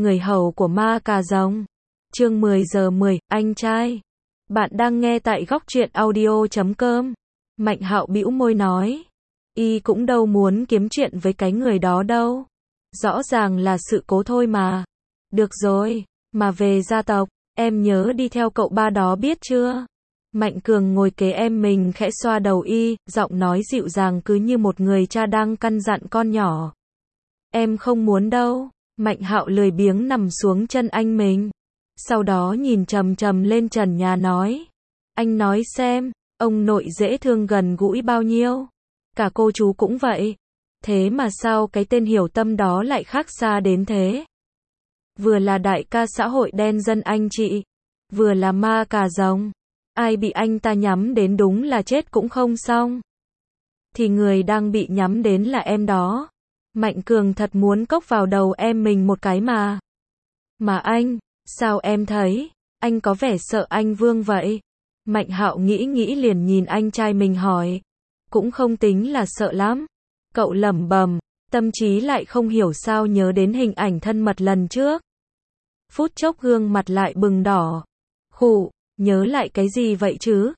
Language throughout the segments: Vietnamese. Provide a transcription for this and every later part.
người hầu của ma cà rồng. Chương 10 giờ 10, anh trai. Bạn đang nghe tại góc truyện audio.com. Mạnh Hạo bĩu môi nói. Y cũng đâu muốn kiếm chuyện với cái người đó đâu. Rõ ràng là sự cố thôi mà. Được rồi, mà về gia tộc, em nhớ đi theo cậu ba đó biết chưa? Mạnh Cường ngồi kế em mình khẽ xoa đầu Y, giọng nói dịu dàng cứ như một người cha đang căn dặn con nhỏ. Em không muốn đâu. Mạnh Hạo lười biếng nằm xuống chân anh mình. Sau đó nhìn chằm chằm lên trần nhà nói. Anh nói xem, ông nội dễ thương gần gũi bao nhiêu? Cả cô chú cũng vậy. Thế mà sao cái tên Hiểu Tâm đó lại khác xa đến thế? Vừa là đại ca xã hội đen dân anh chị, vừa là ma cà rồng. Ai bị anh ta nhắm đến đúng là chết cũng không xong. Thì người đang bị nhắm đến là em đó. Mạnh Cường thật muốn cốc vào đầu em mình một cái mà. Mà anh, sao em thấy, anh có vẻ sợ anh Vương vậy? Mạnh Hạo nghĩ liền nhìn anh trai mình hỏi. Cũng không tính là sợ lắm. Cậu lẩm bẩm, tâm trí lại không hiểu sao nhớ đến hình ảnh thân mật lần trước. Phút chốc gương mặt lại bừng đỏ. Khụ, nhớ lại cái gì vậy chứ?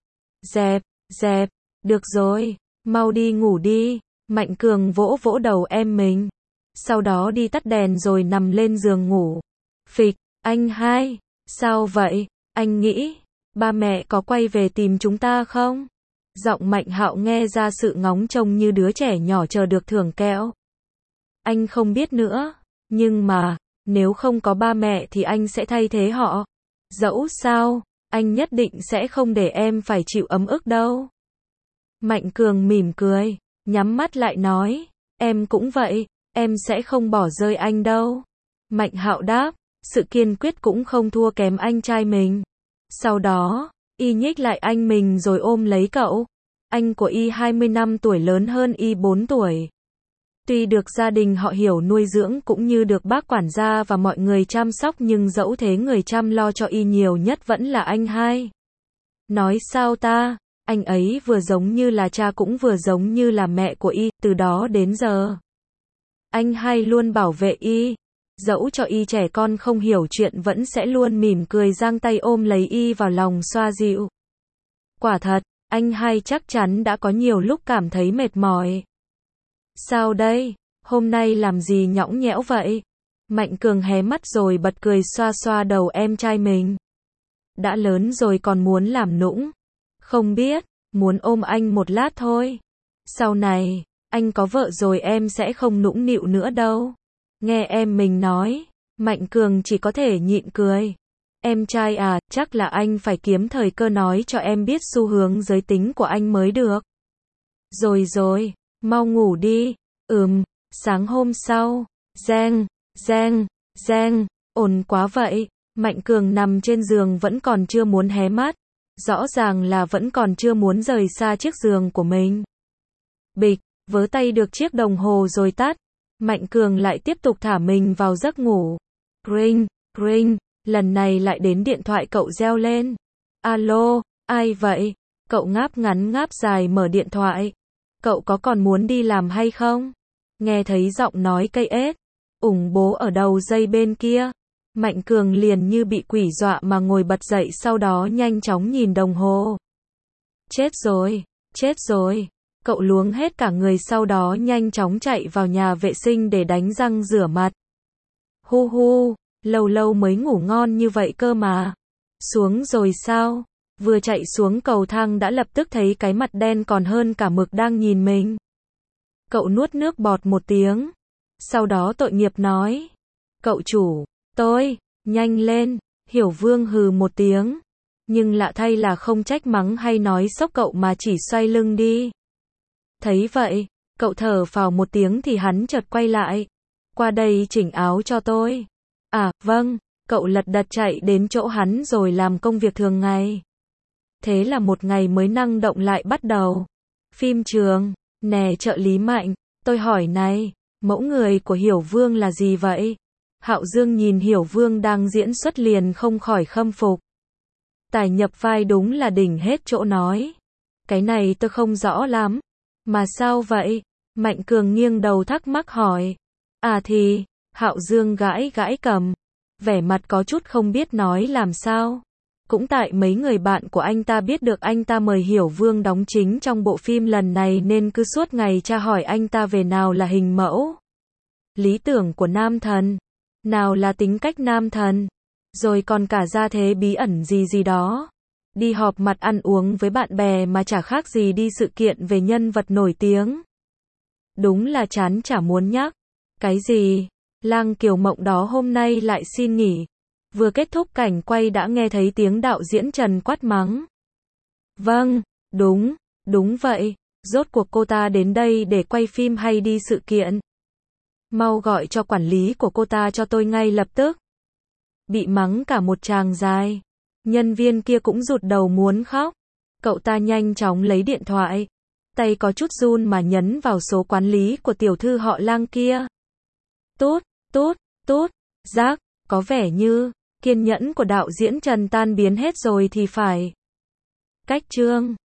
Dẹp, được rồi, mau đi ngủ đi. Mạnh Cường vỗ vỗ đầu em mình. Sau đó đi tắt đèn rồi nằm lên giường ngủ. Phịch, anh hai, sao vậy? Anh nghĩ, ba mẹ có quay về tìm chúng ta không? Giọng Mạnh Hạo nghe ra sự ngóng trông như đứa trẻ nhỏ chờ được thưởng kẹo. Anh không biết nữa, nhưng mà, nếu không có ba mẹ thì anh sẽ thay thế họ. Dẫu sao, anh nhất định sẽ không để em phải chịu ấm ức đâu. Mạnh Cường mỉm cười, nhắm mắt lại nói, em cũng vậy, em sẽ không bỏ rơi anh đâu. Mạnh Hạo đáp, sự kiên quyết cũng không thua kém anh trai mình. Sau đó, Y nhích lại anh mình rồi ôm lấy cậu. Anh của Y 20 năm tuổi lớn hơn Y 4 tuổi. Tuy được gia đình họ Hiểu nuôi dưỡng cũng như được bác quản gia và mọi người chăm sóc nhưng dẫu thế người chăm lo cho Y nhiều nhất vẫn là anh hai. Nói sao ta, anh ấy vừa giống như là cha cũng vừa giống như là mẹ của Y, từ đó đến giờ. Anh hai luôn bảo vệ Y. Dẫu cho Y trẻ con không hiểu chuyện vẫn sẽ luôn mỉm cười giang tay ôm lấy Y vào lòng xoa dịu. Quả thật, anh hai chắc chắn đã có nhiều lúc cảm thấy mệt mỏi. Sao đây? Hôm nay làm gì nhõng nhẽo vậy? Mạnh Cường hé mắt rồi bật cười xoa xoa đầu em trai mình. Đã lớn rồi còn muốn làm nũng? Không biết, muốn ôm anh một lát thôi. Sau này, anh có vợ rồi em sẽ không nũng nịu nữa đâu. Nghe em mình nói, Mạnh Cường chỉ có thể nhịn cười. Em trai à, chắc là anh phải kiếm thời cơ nói cho em biết xu hướng giới tính của anh mới được. Rồi, mau ngủ đi. Sáng hôm sau, Giang, ổn quá vậy. Mạnh Cường nằm trên giường vẫn còn chưa muốn hé mắt. Rõ ràng là vẫn còn chưa muốn rời xa chiếc giường của mình. Bịch, vớ tay được chiếc đồng hồ rồi tắt. Mạnh Cường lại tiếp tục thả mình vào giấc ngủ. Ring, lần này lại đến điện thoại cậu reo lên. Alo, ai vậy? Cậu ngáp ngắn ngáp dài mở điện thoại. Cậu có còn muốn đi làm hay không? Nghe thấy giọng nói cây ếch, ủng bố ở đầu dây bên kia. Mạnh Cường liền như bị quỷ dọa mà ngồi bật dậy sau đó nhanh chóng nhìn đồng hồ. Chết rồi. Cậu luống hết cả người sau đó nhanh chóng chạy vào nhà vệ sinh để đánh răng rửa mặt. Hu, lâu mới ngủ ngon như vậy cơ mà. Xuống rồi sao? Vừa chạy xuống cầu thang đã lập tức thấy cái mặt đen còn hơn cả mực đang nhìn mình. Cậu nuốt nước bọt một tiếng. Sau đó tội nghiệp nói. Cậu chủ, tôi, nhanh lên. Hiểu Vương hừ một tiếng. Nhưng lạ thay là không trách mắng hay nói sốc cậu mà chỉ xoay lưng đi. Thấy vậy, cậu thở phào một tiếng thì hắn chợt quay lại. Qua đây chỉnh áo cho tôi. À, vâng, cậu lật đật chạy đến chỗ hắn rồi làm công việc thường ngày. Thế là một ngày mới năng động lại bắt đầu. Phim trường, nè trợ lý Mạnh, tôi hỏi này, mẫu người của Hiểu Vương là gì vậy? Hạo Dương nhìn Hiểu Vương đang diễn xuất liền không khỏi khâm phục. Tài nhập vai đúng là đỉnh hết chỗ nói. Cái này tôi không rõ lắm. Mà sao vậy? Mạnh Cường nghiêng đầu thắc mắc hỏi. À thì, Hạo Dương gãi gãi cằm. vẻ mặt có chút không biết nói làm sao. Cũng tại mấy người bạn của anh ta biết được anh ta mời Hiểu Vương đóng chính trong bộ phim lần này nên cứ suốt ngày tra hỏi anh ta về nào là hình mẫu, lý tưởng của nam thần, nào là tính cách nam thần, rồi còn cả gia thế bí ẩn gì gì đó. Đi họp mặt ăn uống với bạn bè mà chả khác gì đi sự kiện về nhân vật nổi tiếng. Đúng là chán chả muốn nhắc. Cái gì? Lang Kiều Mộng đó hôm nay lại xin nghỉ. Vừa kết thúc cảnh quay đã nghe thấy tiếng đạo diễn Trần quát mắng. Vâng, đúng vậy. Rốt cuộc cô ta đến đây để quay phim hay đi sự kiện? Mau gọi cho quản lý của cô ta cho tôi ngay lập tức. Bị mắng cả một tràng dài. Nhân viên kia cũng rụt đầu muốn khóc. Cậu ta nhanh chóng lấy điện thoại. Tay có chút run mà nhấn vào số quản lý của tiểu thư họ Lang kia. Tút, rác, có vẻ như kiên nhẫn của đạo diễn Trần tan biến hết rồi thì phải. Cách chương